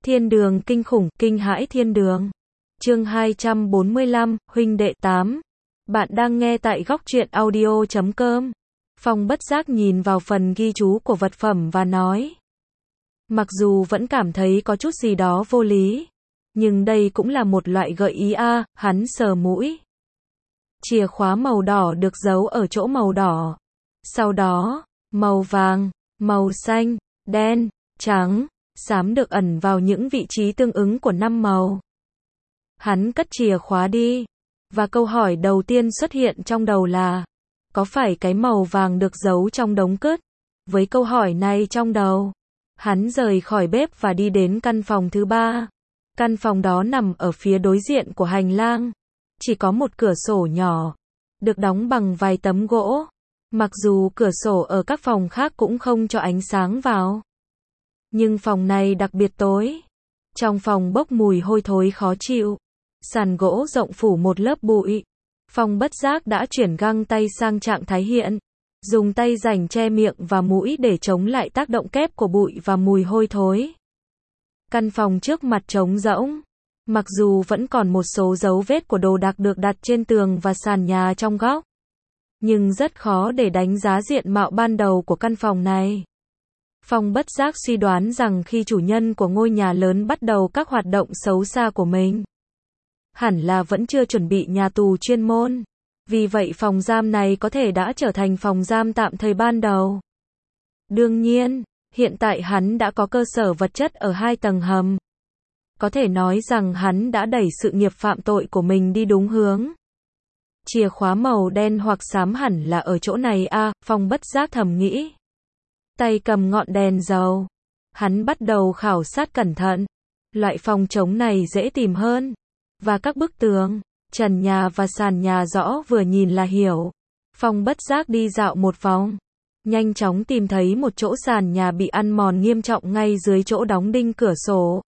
Thiên đường kinh khủng, kinh hãi thiên đường. Chương 245, huynh đệ 8. Bạn đang nghe tại góc truyện audio.com. Phong bất giác nhìn vào phần ghi chú của vật phẩm và nói. Mặc dù vẫn cảm thấy có chút gì đó vô lý, nhưng đây cũng là một loại gợi ý a. Hắn sờ mũi. Chìa khóa màu đỏ được giấu ở chỗ màu đỏ. Sau đó, màu vàng, màu xanh, đen, trắng, xám được ẩn vào những vị trí tương ứng của 5 màu. Hắn cất chìa khóa đi, và câu hỏi đầu tiên xuất hiện trong đầu là, có phải cái màu vàng được giấu trong đống cứt? Với câu hỏi này trong đầu, hắn rời khỏi bếp và đi đến căn phòng thứ 3. Căn phòng đó nằm ở phía đối diện của hành lang. Chỉ có một cửa sổ nhỏ, được đóng bằng vài tấm gỗ. Mặc dù cửa sổ ở các phòng khác cũng không cho ánh sáng vào, nhưng phòng này đặc biệt tối. Trong phòng bốc mùi hôi thối khó chịu. Sàn gỗ rộng phủ một lớp bụi. Phong bất giác đã chuyển găng tay sang trạng thái hiện. Dùng tay rảnh che miệng và mũi để chống lại tác động kép của bụi và mùi hôi thối. Căn phòng trước mặt trống rỗng. Mặc dù vẫn còn một số dấu vết của đồ đạc được đặt trên tường và sàn nhà trong góc, nhưng rất khó để đánh giá diện mạo ban đầu của căn phòng này. Phong bất giác suy đoán rằng khi chủ nhân của ngôi nhà lớn bắt đầu các hoạt động xấu xa của mình, hẳn là vẫn chưa chuẩn bị nhà tù chuyên môn. Vì vậy phòng giam này có thể đã trở thành phòng giam tạm thời ban đầu. Đương nhiên, hiện tại hắn đã có cơ sở vật chất ở 2 tầng hầm. Có thể nói rằng hắn đã đẩy sự nghiệp phạm tội của mình đi đúng hướng. Chìa khóa màu đen hoặc xám hẳn là ở chỗ này a. Phong bất giác thầm nghĩ. Tay cầm ngọn đèn dầu, hắn bắt đầu khảo sát cẩn thận. Loại phòng trống này dễ tìm hơn. Và các bức tường, trần nhà và sàn nhà rõ vừa nhìn là hiểu. Phong bất giác đi dạo một vòng, nhanh chóng tìm thấy một chỗ sàn nhà bị ăn mòn nghiêm trọng ngay dưới chỗ đóng đinh cửa sổ.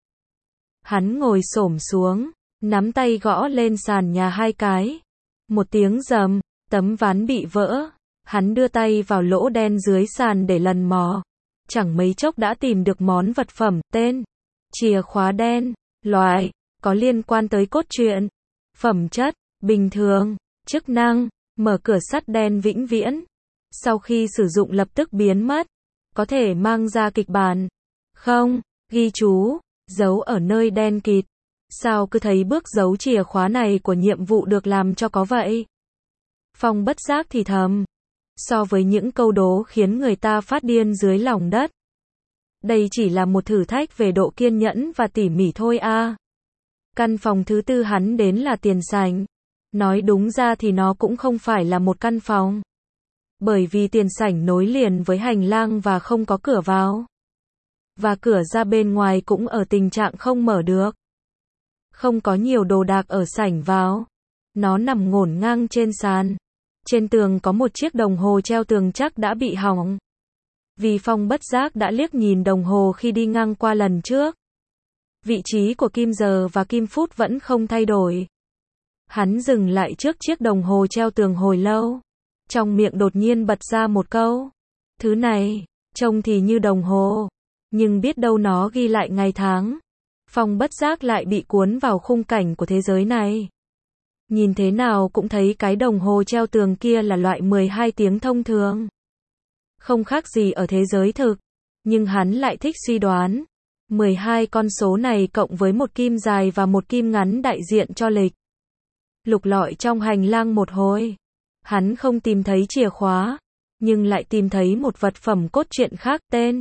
Hắn ngồi xổm xuống, nắm tay gõ lên sàn nhà 2 cái. Một tiếng rầm, tấm ván bị vỡ. Hắn đưa tay vào lỗ đen dưới sàn để lần mò. Chẳng mấy chốc đã tìm được món vật phẩm, tên, chìa khóa đen, loại, có liên quan tới cốt truyện, phẩm chất, bình thường, chức năng, mở cửa sắt đen vĩnh viễn. Sau khi sử dụng lập tức biến mất, có thể mang ra kịch bản. Không, ghi chú, giấu ở nơi đen kịt. Sao cứ thấy bước giấu chìa khóa này của nhiệm vụ được làm cho có vậy? Phong bất giác thì thầm. So với những câu đố khiến người ta phát điên dưới lòng đất, đây chỉ là một thử thách về độ kiên nhẫn và tỉ mỉ thôi a. Căn phòng thứ 4 hắn đến là tiền sảnh. Nói đúng ra thì nó cũng không phải là một căn phòng, bởi vì tiền sảnh nối liền với hành lang và không có cửa vào. Và cửa ra bên ngoài cũng ở tình trạng không mở được. Không có nhiều đồ đạc ở sảnh vào. Nó nằm ngổn ngang trên sàn. Trên tường có một chiếc đồng hồ treo tường chắc đã bị hỏng. Vì Phong bất giác đã liếc nhìn đồng hồ khi đi ngang qua lần trước. Vị trí của kim giờ và kim phút vẫn không thay đổi. Hắn dừng lại trước chiếc đồng hồ treo tường hồi lâu. Trong miệng đột nhiên bật ra một câu. Thứ này, trông thì như đồng hồ, nhưng biết đâu nó ghi lại ngày tháng. Phong bất giác lại bị cuốn vào khung cảnh của thế giới này. Nhìn thế nào cũng thấy cái đồng hồ treo tường kia là loại 12 tiếng thông thường. Không khác gì ở thế giới thực. Nhưng hắn lại thích suy đoán. 12 con số này cộng với một kim dài và một kim ngắn đại diện cho lịch. Lục lọi trong hành lang một hồi. Hắn không tìm thấy chìa khóa. Nhưng lại tìm thấy một vật phẩm cốt truyện khác tên.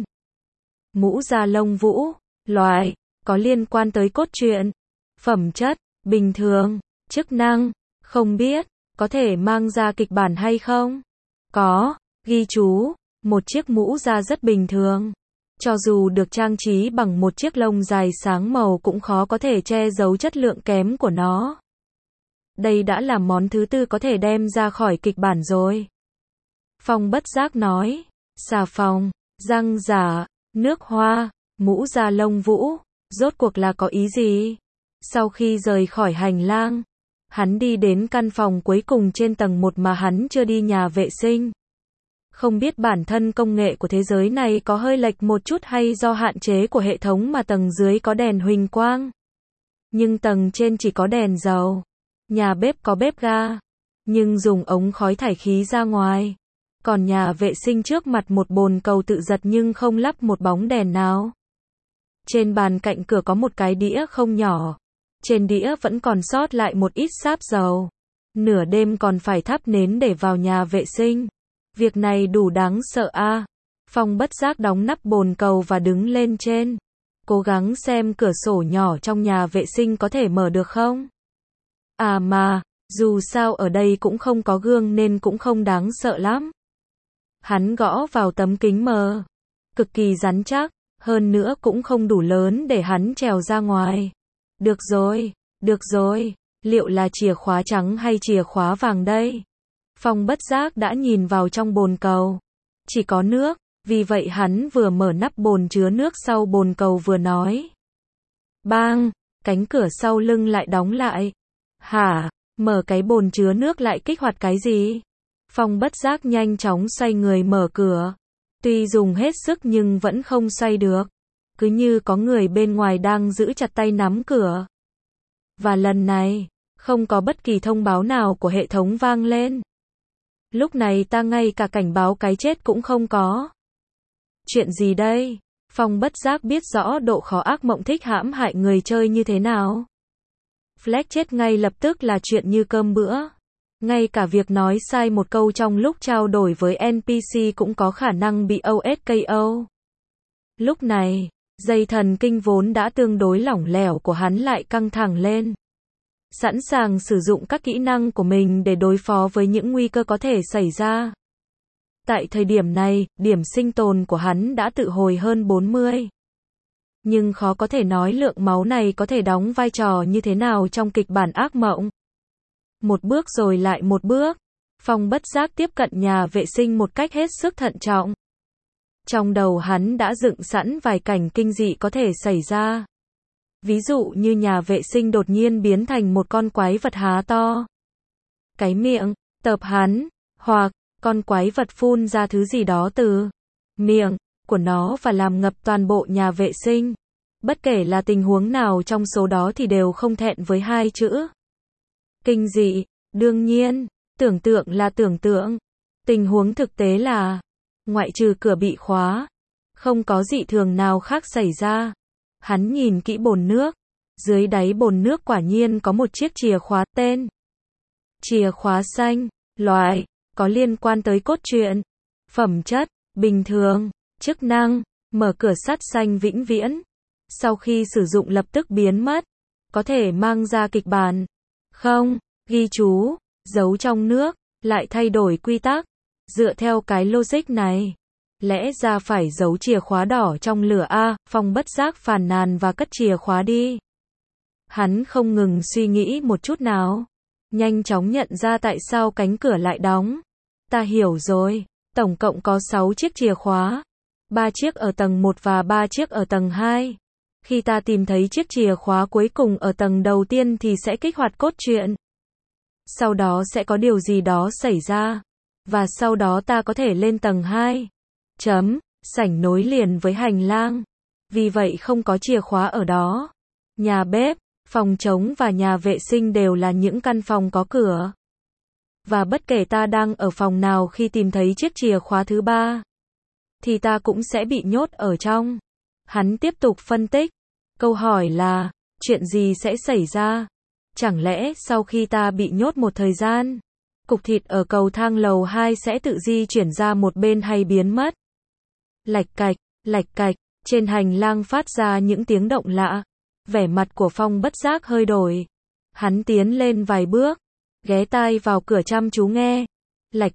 Mũ da lông vũ. Loại, có liên quan tới cốt truyện. Phẩm chất, bình thường. Chức năng, không biết, có thể mang ra kịch bản hay không? Có, ghi chú, một chiếc mũ da rất bình thường. Cho dù được trang trí bằng một chiếc lông dài sáng màu cũng khó có thể che giấu chất lượng kém của nó. Đây đã là món thứ 4 có thể đem ra khỏi kịch bản rồi. Phong bất giác nói, xà phòng, răng giả, nước hoa, mũ da lông vũ, rốt cuộc là có ý gì? Sau khi rời khỏi hành lang, hắn đi đến căn phòng cuối cùng trên tầng 1 mà hắn chưa đi nhà vệ sinh. Không biết bản thân công nghệ của thế giới này có hơi lệch một chút hay do hạn chế của hệ thống mà tầng dưới có đèn huỳnh quang. Nhưng tầng trên chỉ có đèn dầu. Nhà bếp có bếp ga, nhưng dùng ống khói thải khí ra ngoài. Còn nhà vệ sinh trước mặt một bồn cầu tự giật nhưng không lắp một bóng đèn nào. Trên bàn cạnh cửa có một cái đĩa không nhỏ. Trên đĩa vẫn còn sót lại một ít sáp dầu. Nửa đêm còn phải thắp nến để vào nhà vệ sinh. Việc này đủ đáng sợ a. Phong bất giác đóng nắp bồn cầu và đứng lên trên. Cố gắng xem cửa sổ nhỏ trong nhà vệ sinh có thể mở được không. À mà, dù sao ở đây cũng không có gương nên cũng không đáng sợ lắm. Hắn gõ vào tấm kính mờ. Cực kỳ rắn chắc, hơn nữa cũng không đủ lớn để hắn trèo ra ngoài. Được rồi, liệu là chìa khóa trắng hay chìa khóa vàng đây? Phong bất giác đã nhìn vào trong bồn cầu. Chỉ có nước, vì vậy hắn vừa mở nắp bồn chứa nước sau bồn cầu vừa nói. Bang, cánh cửa sau lưng lại đóng lại. Hả, mở cái bồn chứa nước lại kích hoạt cái gì? Phong bất giác nhanh chóng xoay người mở cửa. Tuy dùng hết sức nhưng vẫn không xoay được. Cứ như có người bên ngoài đang giữ chặt tay nắm cửa. Và lần này, không có bất kỳ thông báo nào của hệ thống vang lên. Lúc này ta ngay cả cảnh báo cái chết cũng không có. Chuyện gì đây? Phong bất giác biết rõ độ khó ác mộng thích hãm hại người chơi như thế nào. Flash chết ngay lập tức là chuyện như cơm bữa. Ngay cả việc nói sai một câu trong lúc trao đổi với NPC cũng có khả năng bị OSKO. Lúc này, dây thần kinh vốn đã tương đối lỏng lẻo của hắn lại căng thẳng lên. Sẵn sàng sử dụng các kỹ năng của mình để đối phó với những nguy cơ có thể xảy ra. Tại thời điểm này, điểm sinh tồn của hắn đã tự hồi hơn 40. Nhưng khó có thể nói lượng máu này có thể đóng vai trò như thế nào trong kịch bản ác mộng. Một bước rồi lại một bước, Phong bất giác tiếp cận nhà vệ sinh một cách hết sức thận trọng. Trong đầu hắn đã dựng sẵn vài cảnh kinh dị có thể xảy ra. Ví dụ như nhà vệ sinh đột nhiên biến thành một con quái vật há to cái miệng, tập hắn, hoặc con quái vật phun ra thứ gì đó từ miệng của nó và làm ngập toàn bộ nhà vệ sinh. Bất kể là tình huống nào trong số đó thì đều không thẹn với hai chữ kinh dị. Đương nhiên, tưởng tượng là tưởng tượng. Tình huống thực tế là, ngoại trừ cửa bị khóa, không có dị thường nào khác xảy ra. Hắn nhìn kỹ bồn nước. Dưới đáy bồn nước quả nhiên có một chiếc chìa khóa tên. Chìa khóa xanh, loại, có liên quan tới cốt truyện, phẩm chất, bình thường, chức năng, mở cửa sắt xanh vĩnh viễn. Sau khi sử dụng lập tức biến mất. Có thể mang ra kịch bản. Không, ghi chú, giấu trong nước, lại thay đổi quy tắc. Dựa theo cái logic này, lẽ ra phải giấu chìa khóa đỏ trong lửa a. Phong bất giác phàn nàn và cất chìa khóa đi. Hắn không ngừng suy nghĩ một chút nào. Nhanh chóng nhận ra tại sao cánh cửa lại đóng. Ta hiểu rồi, tổng cộng có 6 chiếc chìa khóa. 3 chiếc ở tầng 1 và 3 chiếc ở tầng 2. Khi ta tìm thấy chiếc chìa khóa cuối cùng ở tầng đầu tiên thì sẽ kích hoạt cốt truyện. Sau đó sẽ có điều gì đó xảy ra. Và sau đó ta có thể lên tầng 2. Sảnh nối liền với hành lang. Vì vậy không có chìa khóa ở đó. Nhà bếp, phòng trống và nhà vệ sinh đều là những căn phòng có cửa. Và bất kể ta đang ở phòng nào khi tìm thấy chiếc chìa khóa thứ 3, thì ta cũng sẽ bị nhốt ở trong. Hắn tiếp tục phân tích. Câu hỏi là, chuyện gì sẽ xảy ra? Chẳng lẽ sau khi ta bị nhốt một thời gian, cục thịt ở cầu thang lầu 2 sẽ tự di chuyển ra một bên hay biến mất? Lạch cạch, trên hành lang phát ra những tiếng động lạ. Vẻ mặt của Phong bất giác hơi đổi. Hắn tiến lên vài bước, ghé tai vào cửa chăm chú nghe. Lạch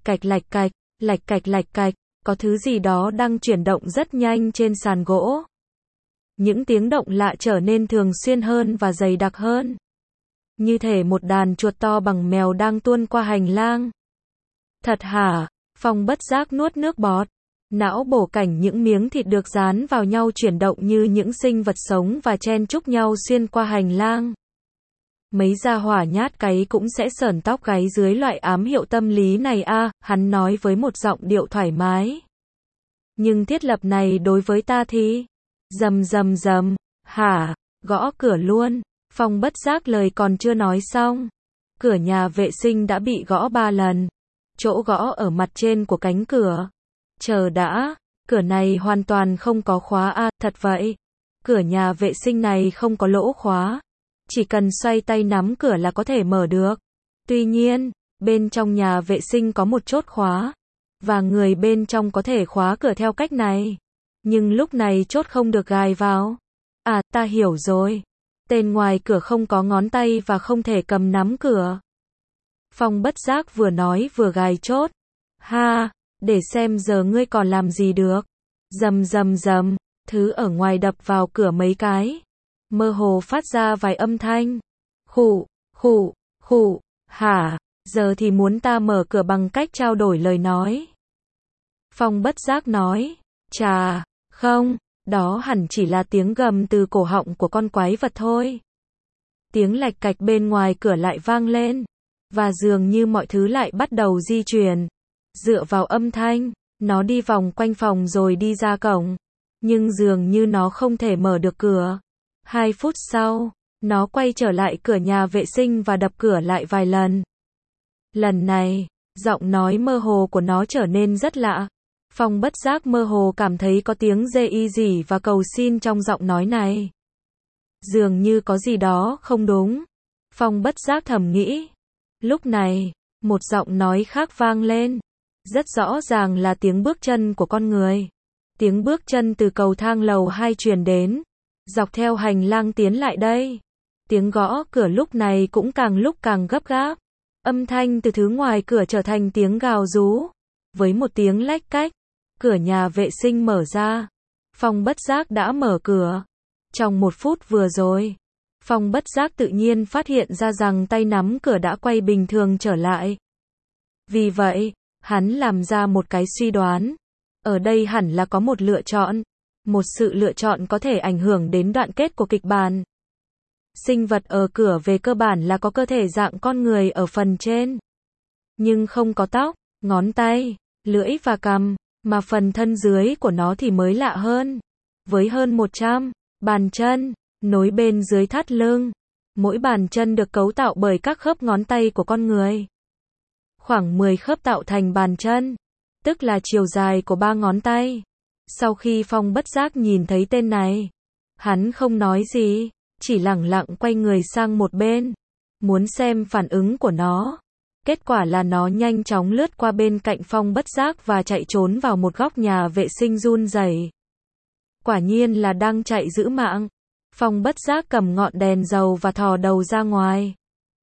cạch, có thứ gì đó đang chuyển động rất nhanh trên sàn gỗ. Những tiếng động lạ trở nên thường xuyên hơn và dày đặc hơn. Như thể một đàn chuột to bằng mèo đang tuôn qua hành lang. Thật hả? Phong bất giác nuốt nước bọt. Não bổ cảnh những miếng thịt được dán vào nhau chuyển động như những sinh vật sống và chen chúc nhau xuyên qua hành lang. Mấy gia hỏa nhát cái cũng sẽ sởn tóc gáy dưới loại ám hiệu tâm lý này a, hắn nói với một giọng điệu thoải mái. Nhưng thiết lập này đối với ta thì... Rầm rầm rầm, hả, gõ cửa luôn. Phong bất giác lời còn chưa nói xong. Cửa nhà vệ sinh đã bị gõ 3 lần. Chỗ gõ ở mặt trên của cánh cửa. Chờ đã, cửa này hoàn toàn không có khóa a, thật vậy. Cửa nhà vệ sinh này không có lỗ khóa. Chỉ cần xoay tay nắm cửa là có thể mở được. Tuy nhiên, bên trong nhà vệ sinh có một chốt khóa. Và người bên trong có thể khóa cửa theo cách này. Nhưng lúc này chốt không được gài vào. À, ta hiểu rồi. Tên ngoài cửa không có ngón tay và không thể cầm nắm cửa. Phong bất giác vừa nói vừa gài chốt. Ha, để xem giờ ngươi còn làm gì được. Rầm rầm rầm, thứ ở ngoài đập vào cửa mấy cái. Mơ hồ phát ra vài âm thanh. Khụ, khụ, khụ, hả, giờ thì muốn ta mở cửa bằng cách trao đổi lời nói. Phong bất giác nói, chà, không, đó hẳn chỉ là tiếng gầm từ cổ họng của con quái vật thôi. Tiếng lạch cạch bên ngoài cửa lại vang lên. Và dường như mọi thứ lại bắt đầu di chuyển. Dựa vào âm thanh, nó đi vòng quanh phòng rồi đi ra cổng. Nhưng dường như nó không thể mở được cửa. 2 phút sau, nó quay trở lại cửa nhà vệ sinh và đập cửa lại vài lần. Lần này, giọng nói mơ hồ của nó trở nên rất lạ. Phong bất giác mơ hồ cảm thấy có tiếng dê y dỉ và cầu xin trong giọng nói này. Dường như có gì đó không đúng. Phong bất giác thầm nghĩ. Lúc này, một giọng nói khác vang lên. Rất rõ ràng là tiếng bước chân của con người. Tiếng bước chân từ cầu thang lầu 2 truyền đến. Dọc theo hành lang tiến lại đây. Tiếng gõ cửa lúc này cũng càng lúc càng gấp gáp. Âm thanh từ thứ ngoài cửa trở thành tiếng gào rú. Với một tiếng lách cách, cửa nhà vệ sinh mở ra. Phong bất giác đã mở cửa. Trong 1 phút vừa rồi, Phong bất giác tự nhiên phát hiện ra rằng tay nắm cửa đã quay bình thường trở lại. Vì vậy, hắn làm ra một cái suy đoán. Ở đây hẳn là có một lựa chọn. Một sự lựa chọn có thể ảnh hưởng đến đoạn kết của kịch bản. Sinh vật ở cửa về cơ bản là có cơ thể dạng con người ở phần trên. Nhưng không có tóc, ngón tay, lưỡi và cằm, mà phần thân dưới của nó thì mới lạ hơn. Với hơn 100 bàn chân, nối bên dưới thắt lưng. Mỗi bàn chân được cấu tạo bởi các khớp ngón tay của con người. Khoảng 10 khớp tạo thành bàn chân, tức là chiều dài của 3 ngón tay. Sau khi Phong bất giác nhìn thấy tên này, hắn không nói gì, chỉ lẳng lặng quay người sang một bên, muốn xem phản ứng của nó. Kết quả là nó nhanh chóng lướt qua bên cạnh Phong bất giác và chạy trốn vào một góc nhà vệ sinh run rẩy. Quả nhiên là đang chạy giữ mạng. Phong bất giác cầm ngọn đèn dầu và thò đầu ra ngoài.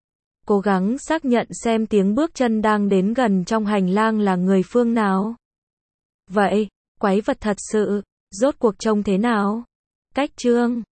Cố gắng xác nhận xem tiếng bước chân đang đến gần trong hành lang là người phương nào. Vậy, quái vật thật sự, rốt cuộc trông thế nào? Cách chương